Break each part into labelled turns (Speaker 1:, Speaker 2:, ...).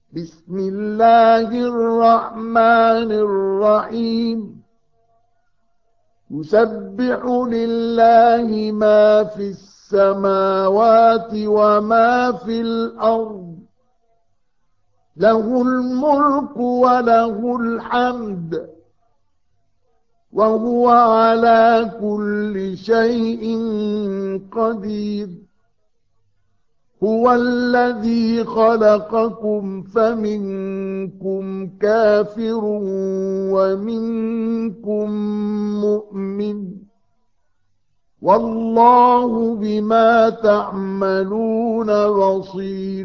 Speaker 1: بسم الله الرحمن الرحيم. يسبح لله ما في السماوات وما في الأرض، له الملك وله الحمد، وهو على كل شيء قدير. هو الذي خلقكم فمنكم كافر ومنكم مؤمن، والله بما تعملون بصير.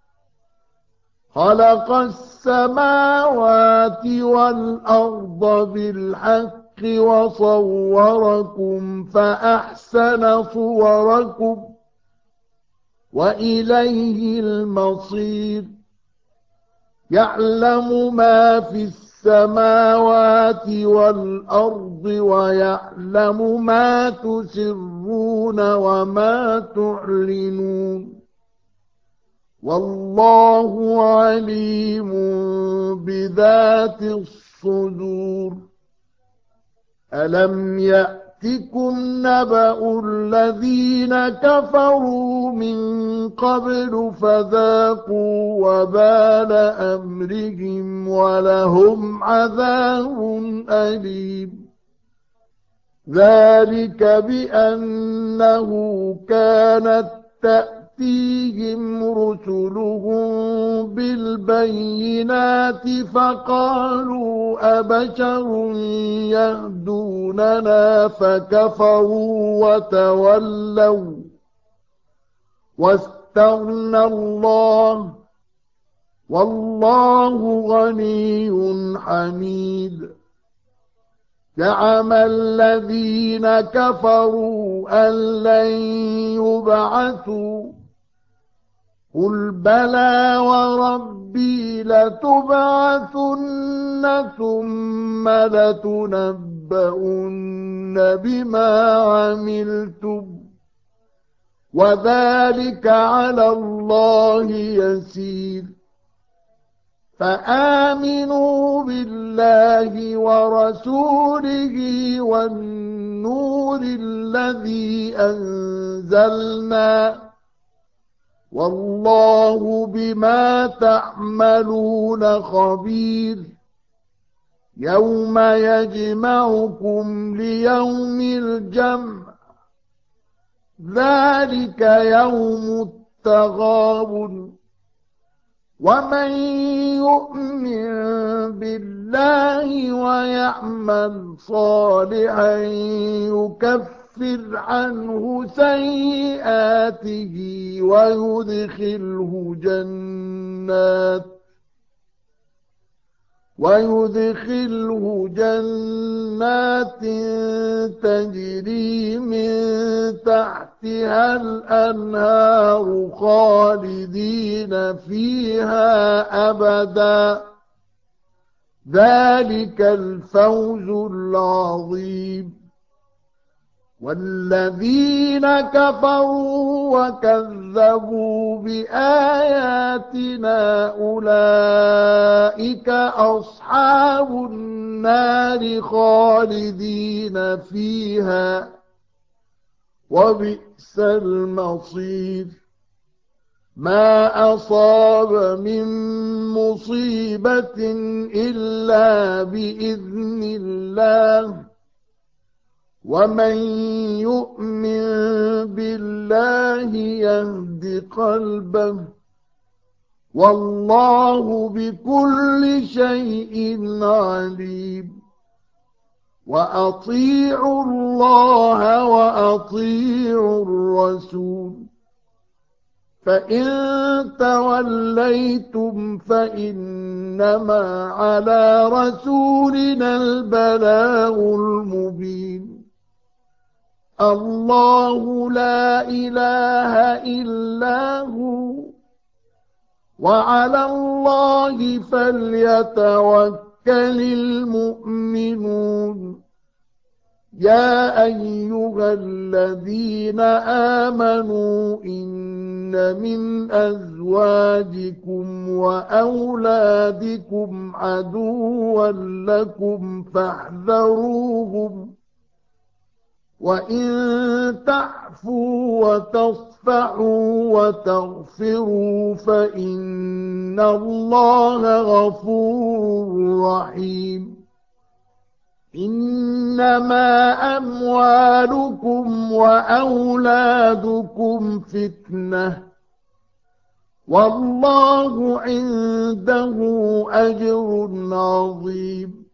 Speaker 1: خلق السماوات والأرض بالحق وصوركم فأحسن صوركم وإليه المصير. يعلم ما في السماوات والأرض ويعلم ما تسرون وما تعلنون، والله عليم بذات الصدور. ألم يأتكم نبأ الذين كفروا من قبل فذاقوا وبال أمرهم ولهم عذاب أليم. ذلك بأنه كانت تأتيهم رسلهم بالبينات فقالوا أبشر يهدوننا فكفروا وتولوا واستغنى الله، والله غني حميد. زعم الذين كفروا أن لن يبعثوا، قل بلى وربي لتبعثن ثم لتنبؤن بما عملتم، وذلك على الله يسير. فآمنوا بالله ورسوله والنور الذي أنزلنا، والله بما تعملون خبير. يوم يجمعكم ليوم الجمع، ذلك يوم التغابن. ومن يؤمن بالله ويعمل صالحا يكفر عنه سيئاته ويدخله جنات تجري من تحتها الأنهار خالدين فيها أبدا. ذلك الفوز العظيم. والذين كفروا وكذبوا بآياتنا أولئك أصحاب النار خالدين فيها، وبئس المصير. ما أصاب من مصيبة إلا بإذن الله، ومن يؤمن بالله يهد قلبه، والله بكل شيء عليم. وأطيعوا الله وأطيعوا الرسول، فإن توليتم فإنما على رسولنا البلاغ المبين. الله لا إله إلا هو، وعلى الله فليتوكل المؤمنون. يا أيها الذين آمنوا إن من أزواجكم وأولادكم عدوا لكم فاحذروهم وإن تعفوا وتصفحوا وتغفروا فإن الله غفور رحيم إنما أموالكم وأولادكم فتنة والله عنده أجر عظيم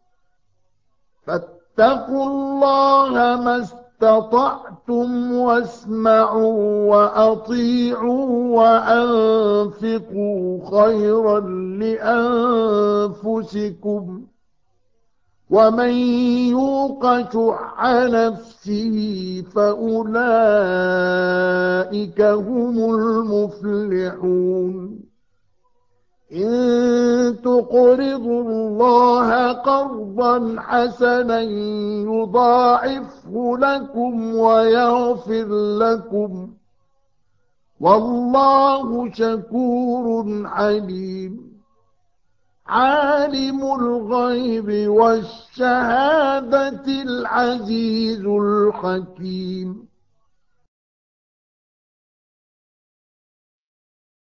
Speaker 1: فاتقوا الله ما استطعتم واسمعوا وأطيعوا وأنفقوا خيرا لأنفسكم ومن يوق شح نفسه فأولئك هم المفلحون إن تقرضوا الله قرضا حسنا يضاعفه لكم ويغفر لكم والله شكور عليم عالم الغيب والشهادة العزيز الحكيم